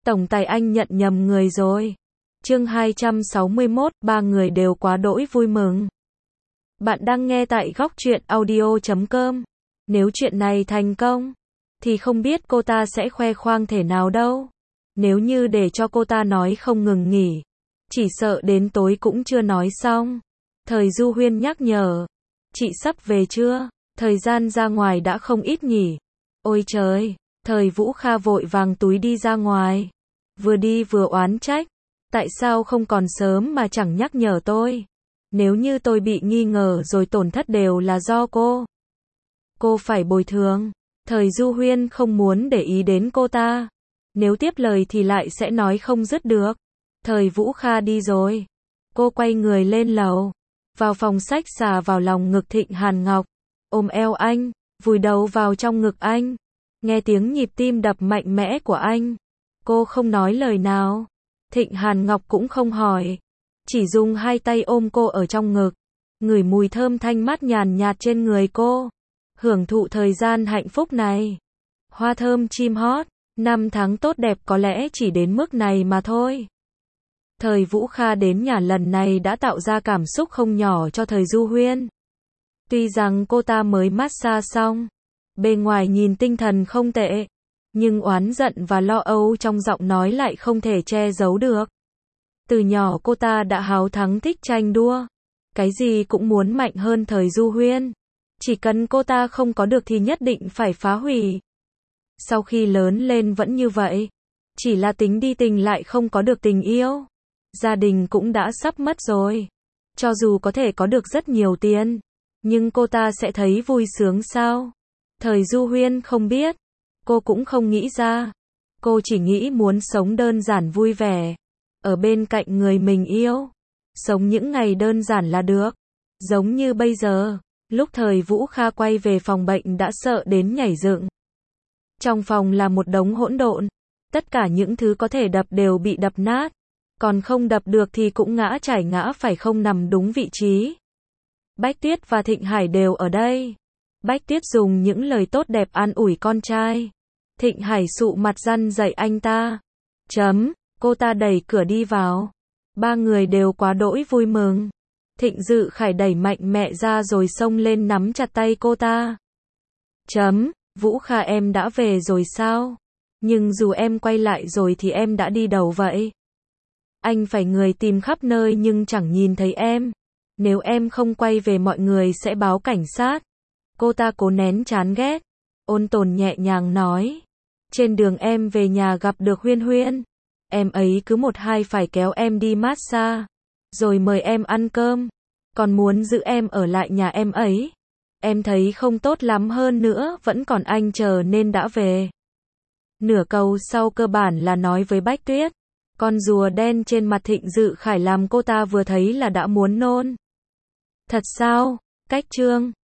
Tổng tài anh nhận nhầm người rồi. Chương 261, ba người đều quá đỗi vui mừng. Bạn đang nghe tại góc truyện audio.com. Nếu chuyện này thành công, thì không biết cô ta sẽ khoe khoang thể nào đâu. Nếu như để cho cô ta nói không ngừng nghỉ, chỉ sợ đến tối cũng chưa nói xong. Thời Du Huyên nhắc nhở. Chị sắp về chưa? Thời gian ra ngoài đã không ít nhỉ? Ôi trời! Thời Vũ Kha vội vàng túi đi ra ngoài. Vừa đi vừa oán trách. Tại sao không còn sớm mà chẳng nhắc nhở tôi? Nếu như tôi bị nghi ngờ rồi tổn thất đều là do cô. Cô phải bồi thường. Thời Du Huyên không muốn để ý đến cô ta. Nếu tiếp lời thì lại sẽ nói không dứt được. Thời Vũ Kha đi rồi. Cô quay người lên lầu. Vào phòng sách xà vào lòng ngực Thịnh Hàn Ngọc. Ôm eo anh. Vùi đầu vào trong ngực anh. Nghe tiếng nhịp tim đập mạnh mẽ của anh. Cô không nói lời nào. Thịnh Hàn Ngọc cũng không hỏi. Chỉ dùng hai tay ôm cô ở trong ngực. Ngửi mùi thơm thanh mát nhàn nhạt trên người cô. Hưởng thụ thời gian hạnh phúc này. Hoa thơm chim hót. Năm tháng tốt đẹp có lẽ chỉ đến mức này mà thôi. Thời Vũ Kha đến nhà lần này đã tạo ra cảm xúc không nhỏ cho Thời Du Huyên. Tuy rằng cô ta mới massage xong, bề ngoài nhìn tinh thần không tệ, nhưng oán giận và lo âu trong giọng nói lại không thể che giấu được. Từ nhỏ cô ta đã háo thắng thích tranh đua, cái gì cũng muốn mạnh hơn Thời Du Huyên. Chỉ cần cô ta không có được thì nhất định phải phá hủy. Sau khi lớn lên vẫn như vậy, chỉ là tính đi tình lại không có được tình yêu. Gia đình cũng đã sắp mất rồi. Cho dù có thể có được rất nhiều tiền, nhưng cô ta sẽ thấy vui sướng sao? Thời Du Huyên không biết. Cô cũng không nghĩ ra. Cô chỉ nghĩ muốn sống đơn giản vui vẻ. Ở bên cạnh người mình yêu. Sống những ngày đơn giản là được. Giống như bây giờ. Lúc Thời Vũ Kha quay về phòng bệnh đã sợ đến nhảy dựng. Trong phòng là một đống hỗn độn. Tất cả những thứ có thể đập đều bị đập nát. Còn không đập được thì cũng ngã chảy ngã phải không nằm đúng vị trí. Bách Tuyết và Thịnh Hải đều ở đây. Bách Tuyết dùng những lời tốt đẹp an ủi con trai. Thịnh Hải sụ mặt răn dạy anh ta. Cô ta đẩy cửa đi vào. Ba người đều quá đỗi vui mừng. Thịnh Dự Khải đẩy mạnh mẹ ra rồi xông lên nắm chặt tay cô ta. Vũ Kha em đã về rồi sao? Nhưng dù em quay lại rồi thì em đã đi đâu vậy? Anh phải người tìm khắp nơi nhưng chẳng nhìn thấy em. Nếu em không quay về mọi người sẽ báo cảnh sát. Cô ta cố nén chán ghét. Ôn tồn nhẹ nhàng nói. Trên đường em về nhà gặp được Huyên Huyên. Em ấy cứ một hai phải kéo em đi massage. Rồi mời em ăn cơm. Còn muốn giữ em ở lại nhà em ấy. Em thấy không tốt lắm hơn nữa vẫn còn anh chờ nên đã về. Nửa câu sau cơ bản là nói với Bách Tuyết. Con rùa đen trên mặt Thịnh Dự Khải làm cô ta vừa thấy là đã muốn nôn. Thật sao? Cách chương